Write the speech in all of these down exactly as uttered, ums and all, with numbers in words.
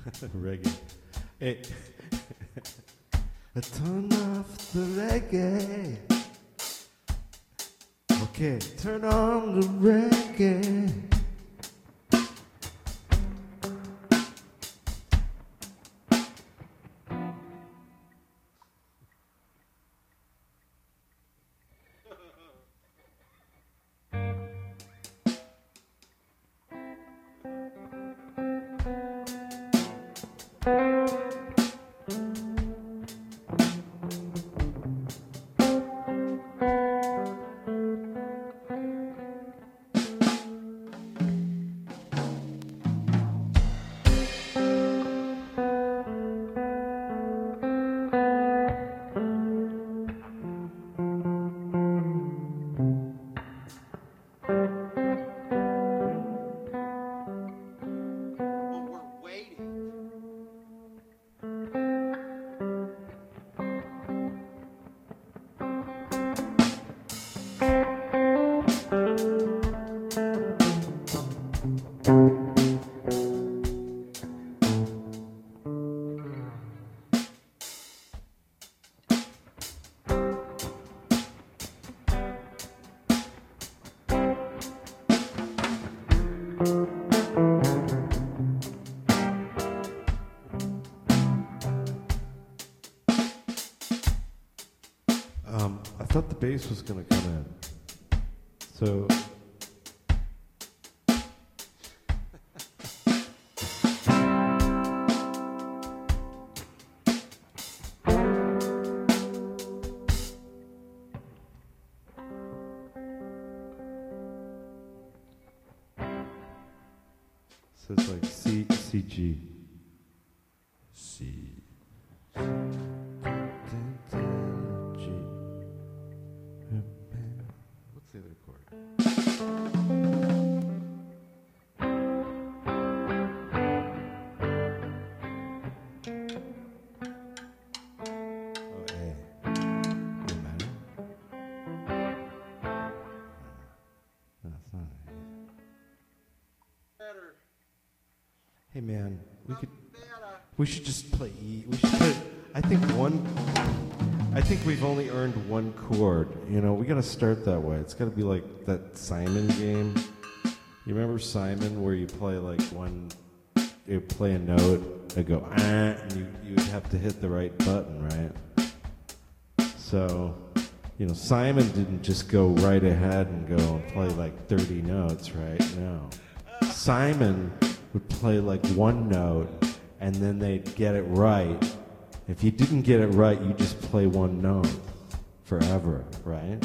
Reggae. Hey. Turn off the reggae. Okay, turn on the reggae. I thought the bass was going to come in. So... So it's like C, C, G. C. What's the other chord? Oh, A. Doesn't matter. No, it's not A. Better. Hey man, we could. We should just play E. We should put. I think one. I think we've only earned one chord. You know, we got to start that way. It's got to be like that Simon game. You remember Simon, where you play like one, you play a note, and go ah, and you you would have to hit the right button, right? So, you know, Simon didn't just go right ahead and go and play like thirty notes, right? No, Simon would play like one note, and then they'd get it right. If you didn't get it right, you just play one note forever, right?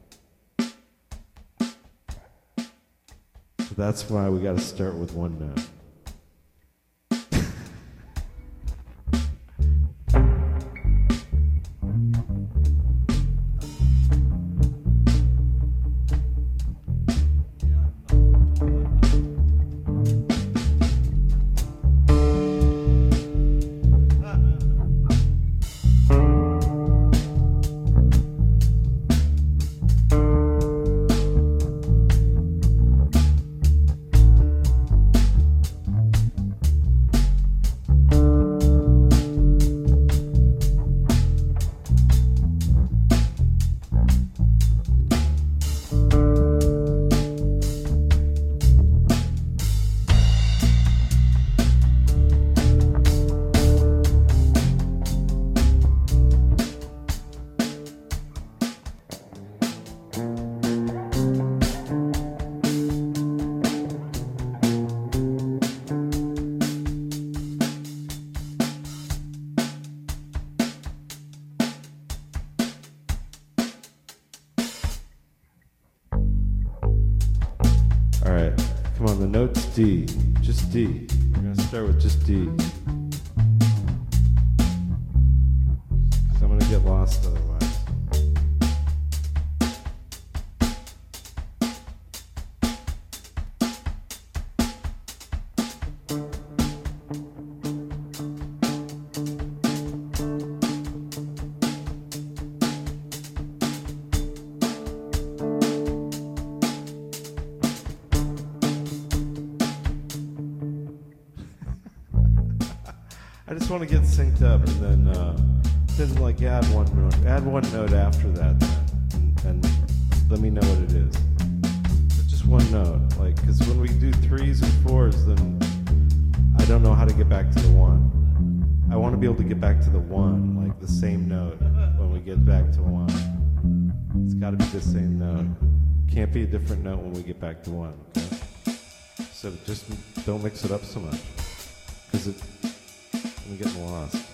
So that's why we got to start with one note. D, just D. We're gonna start with just D. Because I'm gonna get lost otherwise. I just want to get synced up, and then uh, then like add one note, add one note after that, and, and let me know what it is. But just one note, like, because when we do threes and fours, then I don't know how to get back to the one. I want to be able to get back to the one, like the same note when we get back to one. It's got to be the same note. Can't be a different note when we get back to one. Okay? So just don't mix it up so much, because it, I'm getting lost.